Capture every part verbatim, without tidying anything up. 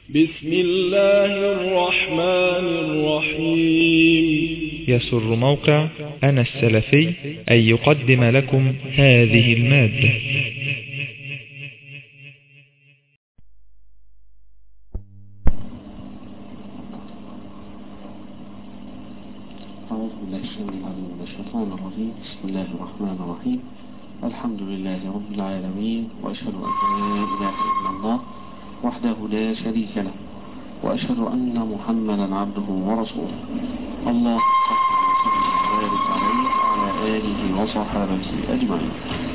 بسم الله الرحمن الرحيم. يسر موقع أنا السلفي أن يقدم لكم هذه المادة. أعوذ بالله السميع العليم من الشيطان الرجيم. بسم الله الرحمن الرحيم. الحمد لله رب العالمين، وأشهد أن لا إله إلا الله وحده لا شريك له، وأشهد أن محمدا عبده ورسوله. اللهم صل وسلم وبارك عليه وعلى آله وصحابته أجمعين.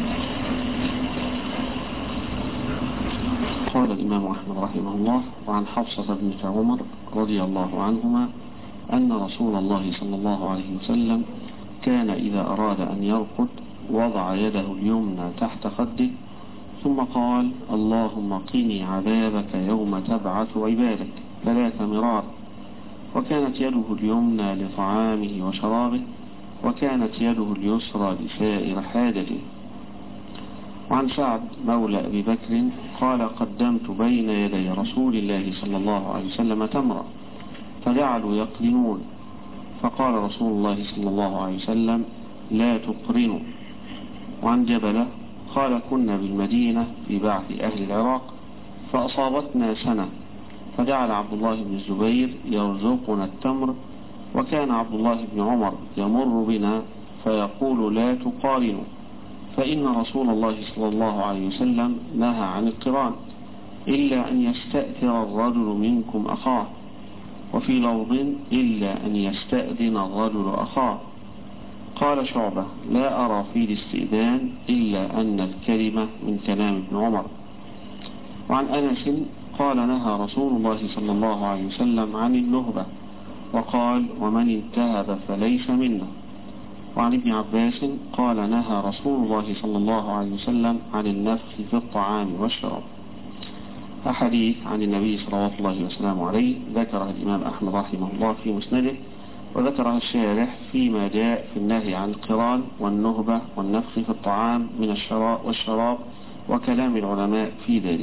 قال الإمام أحمد رحمه الله: وعن حفصة بنت عمر رضي الله عنهما أن رسول الله صلى الله عليه وسلم كان إذا أراد أن يرقد وضع يده اليمنى تحت خده ثم قال: اللهم قني عذابك يوم تبعث عبادك ثلاث مرار. وكانت يده اليمنى لطعامه وشرابه، وكانت يده اليسرى لسائر حاجته. وعن سعد مولى أبي بكر قال: قدمت بين يدي رسول الله صلى الله عليه وسلم تمرا فجعلوا يقرنون، فقال رسول الله صلى الله عليه وسلم: لا تقرنوا. وعن جبلة قال: كنا بالمدينة في بعث أهل العراق فأصابتنا سنة، فجعل عبد الله بن الزبير يرزقنا التمر، وكان عبد الله بن عمر يمر بنا فيقول: لا تقارنوا، فإن رسول الله صلى الله عليه وسلم نهى عن القران إلا أن يستأثر الرجل منكم أخاه، وفي لفظ: إلا أن يستأذن الرجل أخاه. قال شعبة: لا أرى في الاستئذان إلا أن الكلمة من كلام ابن عمر. وعن أنس قال: نهى رسول الله صلى الله عليه وسلم عن النهبة، وقال: ومن انتهب فليس منا. وعن ابن عباس قال: نهى رسول الله صلى الله عليه وسلم عن النفخ في الطعام والشراب. أحاديث عن النبي صلى الله وسلم عليه ذكرها الإمام أحمد رحمه الله في مسنده، وذكرها الشارح فيما جاء في النهي عن القران والنهبة والنفخ في الطعام من الشراب والشراب وكلام العلماء في ذلك.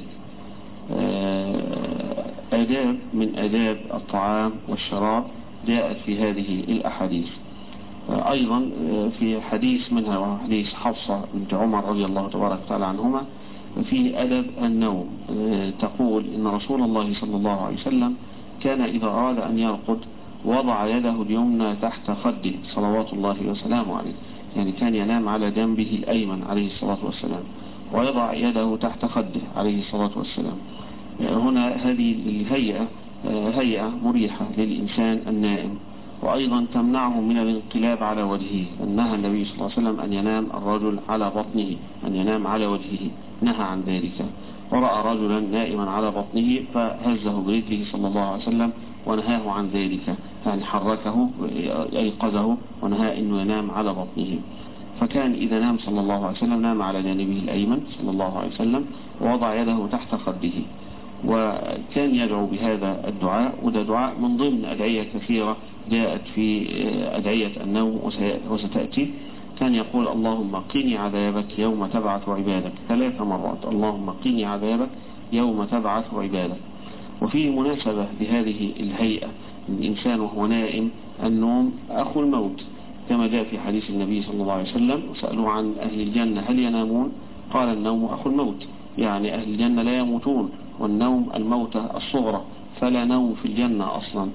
آداب من آداب الطعام والشراب جاءت في هذه الأحاديث. أيضا في حديث منها وهو حديث حفصة بنت عمر رضي الله تبارك وتعالى عنهما في أدب النوم، تقول: إن رسول الله صلى الله عليه وسلم كان إذا أراد أن يرقد وضع يده اليمنى تحت خده صلوات الله وسلامه عليه، يعني كان ينام على جنبه الأيمن عليه الصلاة والسلام، ويضع يده تحت خده عليه الصلاة والسلام. هنا هذه الهيئة هيئة مريحة للإنسان النائم، وأيضا تمنعه من الانقلاب على وجهه. نهى النبي صلى الله عليه وسلم أن ينام الرجل على بطنه، أن ينام على وجهه، نهى عن ذلك. ورأى رجلا نائما على بطنه فهزه برجله صلى الله عليه وسلم ونهاه عن ذلك، يعني حركه أيقظه ونهى أنه ينام على بطنه. فكان إذا نام صلى الله عليه وسلم نام على جانبه الأيمن صلى الله عليه وسلم ووضع يده تحت خده، وكان يدعو بهذا الدعاء، وده دعاء من ضمن أدعية كثيرة جاءت في أدعية النوم وستأتي. كان يقول: اللهم قني عذابك يوم تبعث عبادك ثلاث مرات، اللهم قني عذابك يوم تبعث عبادك. وفي مناسبة لهذه الهيئة الإنسان وهو نائم، النوم أخو الموت، كما جاء في حديث النبي صلى الله عليه وسلم: وسألوا عن أهل الجنة هل ينامون؟ قال: النوم أخو الموت، يعني أهل الجنة لا يموتون، والنوم الموتة الصغرى، فلا نوم في الجنة أصلا.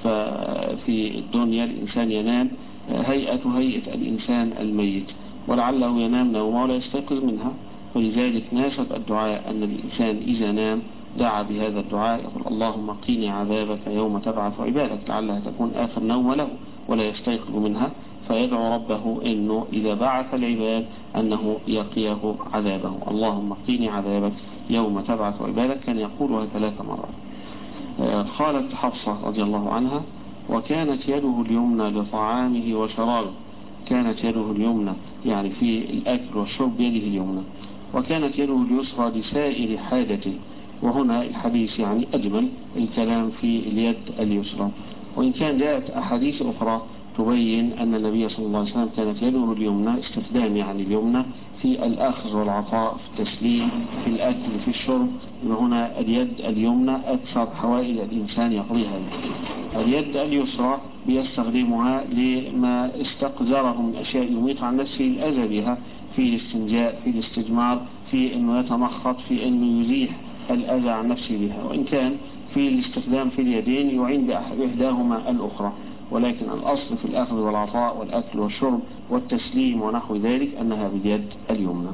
ففي الدنيا الإنسان ينام هيئة هيئة الإنسان الميت، ولعله ينام نومه ولا يستيقظ منها. ولذلك ناسب الدعاء أن الإنسان إذا نام دعا بهذا الدعاء، يقول: اللهم قيني عذابك يوم تبعث عبادك، لعلها تكون آخر نوم له ولا يستيقظ منها، فيدعو ربه أنه إذا بعث العباد أنه يقيه عذابه. اللهم قيني عذابك يوم تبعث عبادك، كان يقولها ثلاث مرات. قالت حفصة رضي الله عنها: وكانت يده اليمنى لطعامه وشرابه، كانت يده اليمنى يعني في الأكل والشرب بيده اليمنى، وكانت يده اليسرى لسائر حاجته. وهنا الحديث يعني أجمل الكلام في اليد اليسرى، وإن كان جاءت أحاديث أخرى تبين أن النبي صلى الله عليه وسلم كانت يده اليمنى، استخدام يعني اليمنى في الأخذ والعطاء، في التسليم، في الأكل، في الشرب. هنا اليد اليمنى أكثر حوائج الإنسان يقضيها. اليد اليسرى بيستخدمها لما استقذره من أشياء يميط عن نفسه الأذى بها، في الاستنجاء، في الاستجمار، في أنه يتمخط، في أنه يزيح الأذى عن نفسه بها. وإن كان في الاستخدام في اليدين يعين بإحداهما الأخرى، ولكن الأصل في الأخذ والعطاء والأكل والشرب والتسليم ونحو ذلك أنها باليد اليمنى.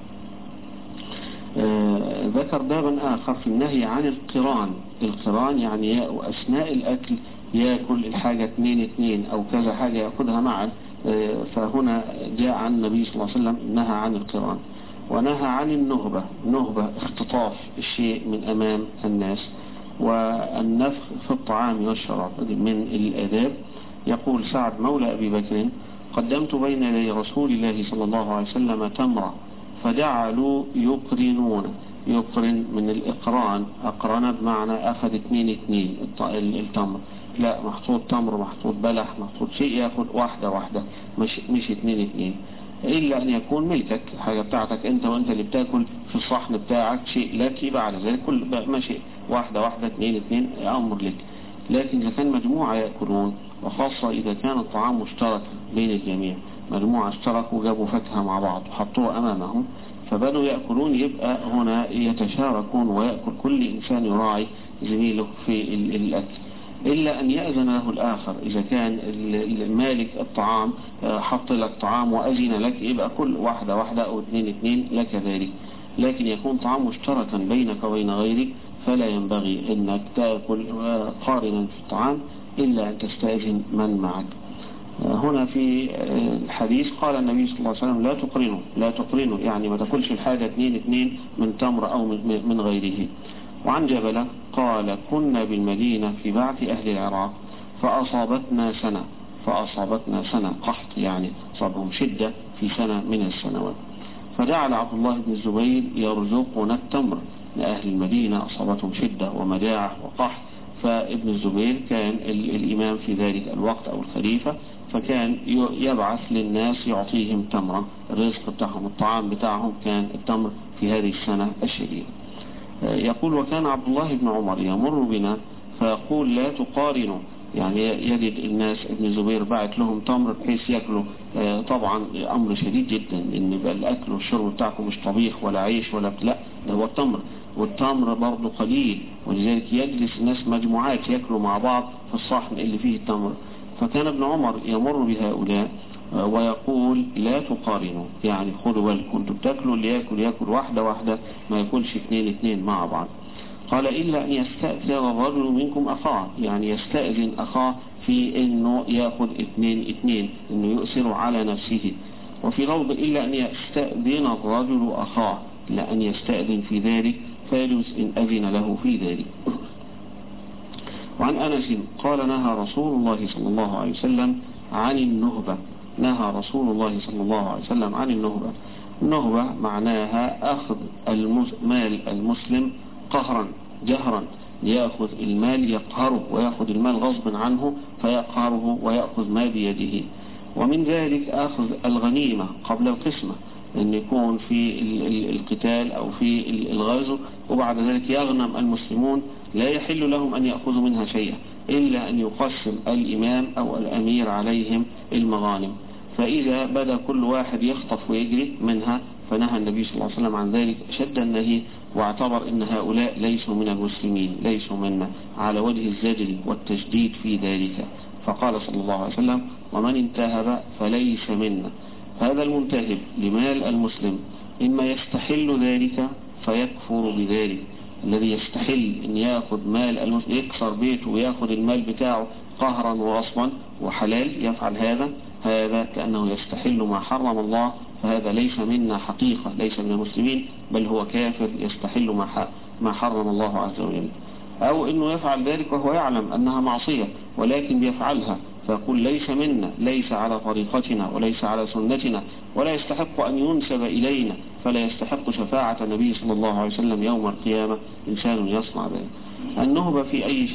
آه ذكر بابا آخر في النهي عن القران. القران يعني أثناء الأكل يأكل الحاجة اثنين اثنين أو كذا حاجة يأخذها معا. آه فهنا جاء عن النبي صلى الله عليه وسلم نهى عن القران، ونهى عن النهبة. النهبة اختطاف الشيء من أمام الناس، والنفخ في الطعام والشراب من الآداب. يقول سعد مولى أبي بكر: قدمت بين يدي رسول الله صلى الله عليه وسلم تمرة فجعلوا يقرنون. يقرن من الإقران، أقرن بمعنى أخذ اثنين اثنين التمر، لا محطوط تمر، محطوط بلح، محطوط شيء يأخذ واحدة واحدة، مش, مش اثنين اثنين، إلا أن يكون ملكك، حاجة بتاعتك أنت وأنت اللي بتاكل في الصحن بتاعك، شيء لك، بعد ذلك كل ماشي واحدة واحدة اثنين اثنين أمر لك. لكن إذا كان مجموعة يأكلون، وخاصة إذا كان الطعام مشترك بين الجميع، مجموعة اشتركوا جابوا فاكهة مع بعض وحطوها أمامهم فبدوا يأكلون، يبقى هنا يتشاركون ويأكل كل إنسان يراعي زميله في الأكل، إلا أن يأذن له الآخر. إذا كان المالك الطعام حط لك طعام وأذن لك، يبقى كل واحدة واحدة أو اثنين اثنين لك ذلك. لكن يكون طعام مشتركا بينك وبين غيرك فلا ينبغي أنك تأكل قارنا في الطعام إلا أن تستأذن من معك. هنا في الحديث قال النبي صلى الله عليه وسلم: لا تقرنوا، لا تقرنوا يعني ما تأكلش الحاجة اثنين اثنين من تمر أو من غيره. وعن جبلة قال: كنا بالمدينة في بعث أهل العراق فأصابتنا سنة فأصابتنا سنة قحط، يعني صابهم شدة في سنة من السنوات، فجعل عبد الله بن الزبير يرزقنا التمر لأهل المدينة، أصابتهم شدة ومجاعة وقحط. فابن الزبير كان الإمام في ذلك الوقت أو الخليفة، فكان يبعث للناس يعطيهم تمرا، الرزق بتاعهم، الطعام بتاعهم كان التمر في هذه السنة الشديدة. يقول: وكان عبد الله بن عمر يمر بنا فيقول: لا تقارنوا، يعني يجد الناس ابن الزبير بعت لهم تمر بحيث يأكلوا. طبعا أمر شديد جدا، إن بقى الأكل والشرب بتاعكم مش طبيخ ولا عيش ولا لا، ده هو التمر، والتمر برضه قليل، ولذلك يجلس الناس مجموعات يأكلوا مع بعض في الصحن اللي فيه التمر. فكان ابن عمر يمر بهؤلاء ويقول: لا تقارنوا، يعني خدوا بالكم انتوا بتاكلوا، اللي ياكل ياكل واحدة واحدة، ما ياكلش اثنين اثنين مع بعض. قال: إلا أن يستأذن الرجل منكم أخاه، يعني يستأذن أخاه في إنه يأخذ اثنين اثنين، إنه يؤثر على نفسه. وفي لفظ: إلا أن يستأذن الرجل أخاه، لا أن يستأذن في ذلك، فيجوز إن أذن له في ذلك. وعن أنس قال: نهى رسول الله صلى الله عليه وسلم عن النهبة. نهى رسول الله صلى الله عليه وسلم عن النهبة. النهبة معناها أخذ مال المسلم قهرا جهرا، يأخذ المال يقهره، ويأخذ المال غصبا عنه فيقهره ويأخذ ما بيده. ومن ذلك أخذ الغنيمة قبل القسمة، أن يكون في القتال أو في الغزو وبعد ذلك يغنم المسلمون، لا يحل لهم أن يأخذوا منها شيئا إلا أن يقسم الإمام أو الأمير عليهم المغانم. فإذا بدأ كل واحد يخطف ويجري منها، فنهى النبي صلى الله عليه وسلم عن ذلك شد النهي، واعتبر أن هؤلاء ليسوا من المسلمين، ليسوا منا، على وجه الزجر والتشديد في ذلك. فقال صلى الله عليه وسلم: ومن انتهب فليس منا. هذا المنتهب لمال المسلم إما يستحل ذلك فيكفر بذلك، الذي يستحل أن يأخذ مال المسلم، يكسر بيته ويأخذ المال بتاعه قهرا وغصبا وحلال، يفعل هذا هذا كأنه يستحل ما حرم الله، فهذا ليس منا حقيقة، ليس من المسلمين، بل هو كافر يستحل ما ما حرم الله عز وجل. أو أنه يفعل ذلك وهو يعلم أنها معصية ولكن بيفعلها، فيقول: ليس منا، ليس على طريقتنا وليس على سنتنا، ولا يستحق أن ينسب إلينا، فلا يستحق شفاعة النبي صلى الله عليه وسلم يوم القيامة إنسان يصنع ذلك. النهبة في أي شيء،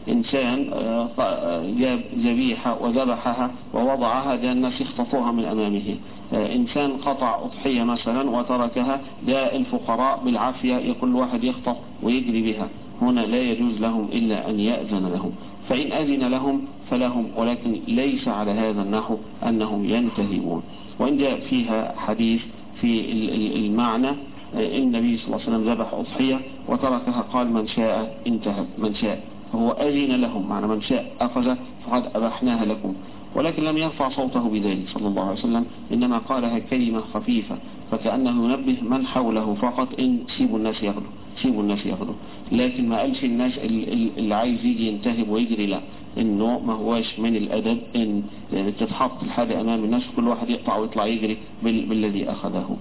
إنسان جاب ذبيحة وذبحها ووضعها، جاء الناس يخطفوها من أمامه. إنسان قطع أضحية مثلا وتركها، جاء الفقراء بالعافية كل واحد يخطف ويجري بها. هنا لا يجوز لهم إلا أن يأذن لهم، فإن أذن لهم فلهم، ولكن ليس على هذا النحو أنهم ينتهبون. وإن جاء فيها حديث في المعنى، النبي صلى الله عليه وسلم ذبح أضحية وتركها، قال من شاء انتهب، من شاء، فهو أذن لهم، معنى من شاء أخذ فقد أبحناها لكم، ولكن لم يرفع صوته بذلك صلى الله عليه وسلم، إنما قالها كلمة خفيفة، فكأنه ينبه من حوله فقط، إن سيبوا الناس ياخدوا، سيبوا الناس ياخدوا، لكن ما قالش الناس اللي عايز يجي ينتهب ويجري، لا، إنه ما هواش من الأدب إن تتحط الحاجة أمام الناس وكل واحد يقطع ويطلع يجري بالذي أخذه.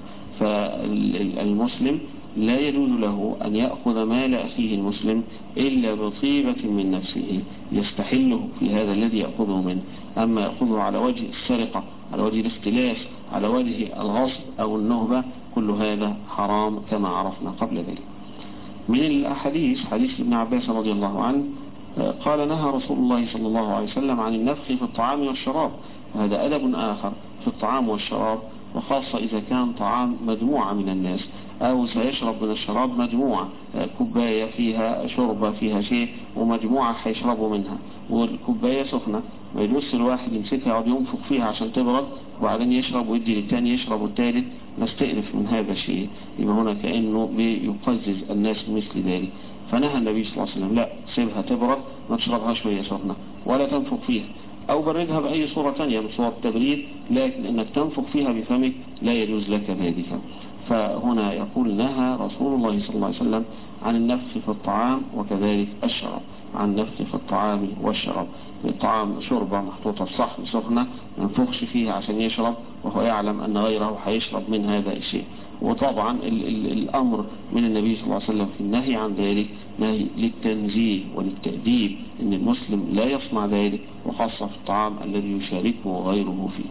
فالمسلم لا يجوز له أن يأخذ مال أخيه المسلم إلا بطيبة من نفسه يستحله في هذا الذي يأخذه منه. أما يأخذه على وجه السرقة، على وجه الاختلاس، على وجه الغصب أو النهبة، كل هذا حرام كما عرفنا قبل ذلك. من الأحاديث حديث ابن عباس رضي الله عنه قال نهى رسول الله صلى الله عليه وسلم عن النفخ في الطعام والشراب. هذا أدب آخر في الطعام والشراب، وخاصة إذا كان طعام مجموعة من الناس، أو سيشرب من الشراب مجموعة، كوباية فيها شربة فيها شيء ومجموعة هيشربوا منها، والكوباية سخنة، ما يدوس الواحد يمسكها يقعد ينفخ فيها عشان تبرد وبعدين يشرب ويدي للتاني يشرب والتالت، نستئنف من هذا الشيء. يبقى هنا كأنه بيقزز الناس مثل ذلك. فنهى النبي صلى الله عليه وسلم لا، سيبها تبرد، ما تشربهاش وهي سخنة ولا تنفخ فيها، أو بردها بأي صورة تانية من صور التبريد، لكن إنك تنفخ فيها بفمك لا يجوز لك ذلك. فهنا يقول نهى رسول الله صلى الله عليه وسلم عن النفخ في الطعام وكذلك الشراب، عن النفخ في الطعام والشراب. الطعام شربة محطوطة في صحن سخنة، ما ينفخش فيها عشان يشرب وهو يعلم أن غيره هيشرب من هذا الشيء. وطبعا ال ال الأمر من النبي صلى الله عليه وسلم في النهي عن ذلك نهي للتنزيه وللتأديب، إن المسلم لا يصنع ذلك، وخاصة في الطعام الذي يشاركه غيره فيه.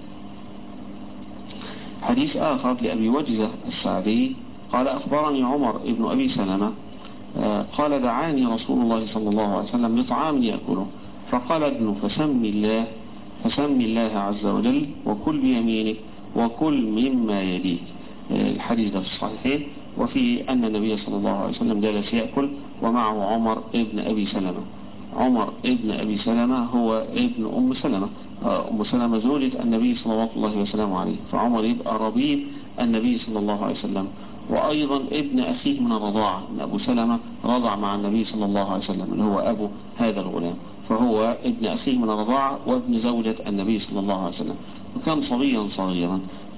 حديث آخر لأبي وجزة السعدي قال أخبرني عمر ابن أبي سلمة قال دعاني رسول الله صلى الله عليه وسلم لطعام يأكله، فقال ابن فسمي الله فسمي الله عز وجل وكل بيمينك وكل مما يليك. الحديث ده في الصحيحين، وفي أن النبي صلى الله عليه وسلم جلس يأكل ومعه عمر ابن أبي سلمة. عمر ابن أبي سلمة هو ابن أم سلمة، أم سلمة زوجة النبي صلى الله عليه وسلم عليه، فعمر يبقى ربيب النبي صلى الله عليه وسلم، وأيضا ابن أخيه من الرضاعة، من أبو سلمة رضع مع النبي صلى الله عليه وسلم اللي هو أبو هذا الغلام، فهو ابن أخيه من الرضاعة وابن زوجة النبي صلى الله عليه وسلم، وكان صبيا صغيرا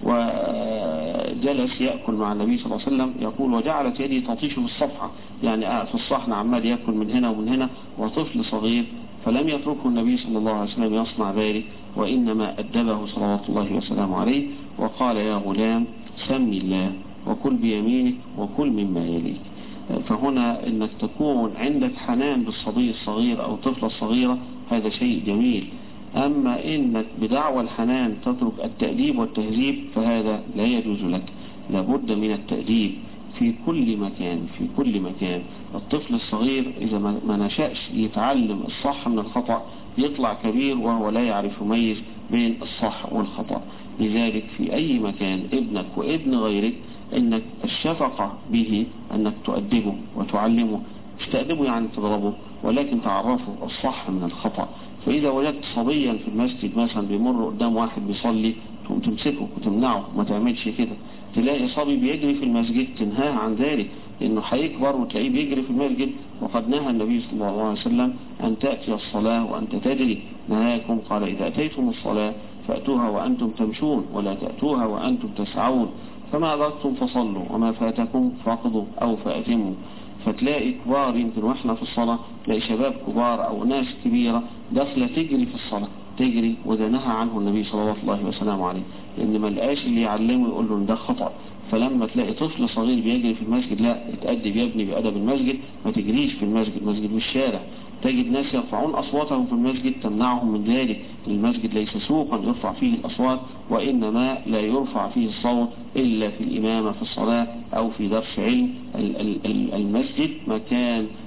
وجلس يأكل مع النبي صلى الله عليه وسلم. يقول وجعلت يدي تطيش في الصفحة، يعني في الصحن عمال يأكل من هنا ومن هنا، وطفل صغير، فلم يتركه النبي صلى الله عليه وسلم يصنع ذلك، وإنما أدبه صلوات الله وسلامه عليه وقال يا غلام سمي الله وكل بيمينك وكل مما يليك. فهنا انك تكون عندك حنان بالصبي الصغير او الطفلة الصغيرة هذا شيء جميل، اما انك بدعوى الحنان تترك التأديب والتهذيب فهذا لا يجوز لك. لابد من التأديب في كل مكان، في كل مكان. الطفل الصغير اذا ما نشأش يتعلم الصح من الخطأ يطلع كبير وهو لا يعرف يميز بين الصح والخطأ. لذلك في اي مكان ابنك وابن غيرك انك الشفقة به انك تؤدبه وتعلمه، مش تأدبه يعني تضربه، ولكن تعرفه الصح من الخطأ. فاذا وجدت صبيا في المسجد مثلا بيمر قدام واحد بيصلي تقوم تمسكه وتمنعه ما تعملش كده. تلاقي صبي بيجري في المسجد تنهاه عن ذلك، لانه هيكبر وتلاقيه بيجري في المسجد، وقد نهى النبي صلى الله عليه وسلم ان تأتي الصلاة وانت تجري، نهاكم قال اذا اتيتم الصلاة فأتوها وأنتم تمشون ولا تأتوها وأنتم تسعون، فما أدركتم فصلوا وما فاتكم فاقضوا أو فأتموا. فتلاقي كبار يمكن وإحنا في الصلاة تلاقي شباب كبار أو ناس كبيرة داخلة تجري في الصلاة تجري، وده نهى عنه النبي صلى الله عليه وسلم عليه، لأن ما لقاش اللي يعلمه يقول له ده خطأ. فلما تلاقي طفل صغير بيجري في المسجد لا اتأدب يا ابني بأدب المسجد، ما تجريش في المسجد، المسجد مش شارع. تجد ناس يرفعون أصواتهم في المسجد تمنعهم من ذلك. المسجد ليس سوقا يرفع فيه الأصوات، وإنما لا يرفع فيه الصوت إلا في الإمامة في الصلاة أو في درس علم. المسجد مكان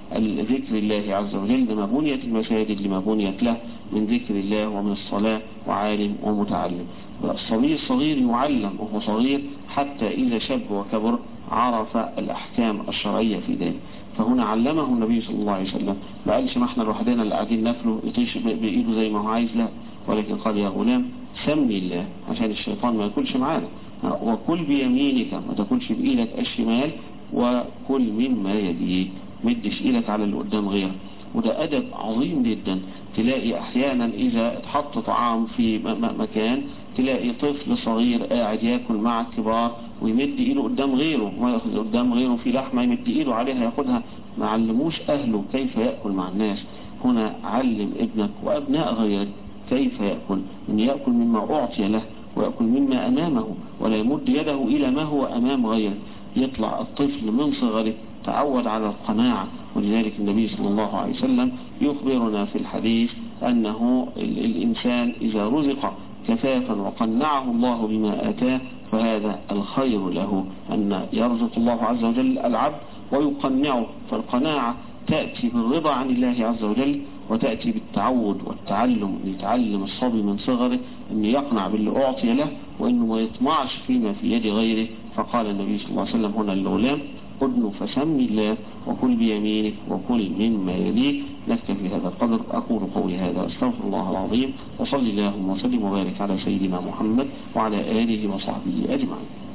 ذكر الله عز وجل، لما بنيت المساجد لما بنيت له من ذكر الله ومن الصلاة وعالم ومتعلم. الصبي الصغير يعلم وهو صغير حتى إذا شب وكبر عرف الأحكام الشرعية في ذلك. فهنا علمه النبي صلى الله عليه وسلم، ما قالش ما احنا لوحدنا اللي قاعدين ناكله يطيش بإيده زي ما هو عايز، لا، ولكن قال يا غلام سمي الله عشان الشيطان ما ياكلش معانا، وكل بيمينك ما تاكلش بإيدك الشمال، وكل مما يليك، مدش إيدك على اللي قدام غيرك. وده أدب عظيم جدا. تلاقي أحيانا إذا اتحط طعام في مكان تلاقي طفل صغير قاعد ياكل مع الكبار ويمد إيده قدام غيره، ما يأخذ قدام غيره في لحمة يمد إيده عليها يأخذها، ما علموش أهله كيف يأكل مع الناس. هنا علم ابنك وأبناء غيرك كيف يأكل، أن يأكل مما أعطي له ويأكل مما أمامه، ولا يمد يده إلى ما هو أمام غيره. يطلع الطفل من صغره تعود على القناعة. ولذلك النبي صلى الله عليه وسلم يخبرنا في الحديث أنه الإنسان إذا رزق كفافا وقنعه الله بما آتاه فهذا الخير له، أن يرزق الله عز وجل العبد ويقنعه. فالقناعة تأتي بالرضا عن الله عز وجل، وتأتي بالتعود والتعلم، يتعلم الصبي من صغره أن يقنع باللي أعطي له وأنه ما يطمعش فيما في يد غيره. فقال النبي صلى الله عليه وسلم هنا للغلام ادن فسمي الله وكل بيمينك وكل مما يليك. نكتفي هذا القدر. أقول قولي هذا أستغفر الله العظيم، وصلي اللهم وسلم وبارك على سيدنا محمد وعلى آله وصحبه أجمعين.